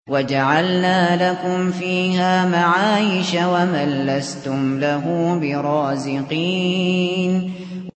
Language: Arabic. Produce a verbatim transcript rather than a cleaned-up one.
وَجَعَلْنَا لَكُمْ فِيهَا مَعَايِشَ وَمَن لَّسْتُمْ لَهُ بِرَازِقِينَ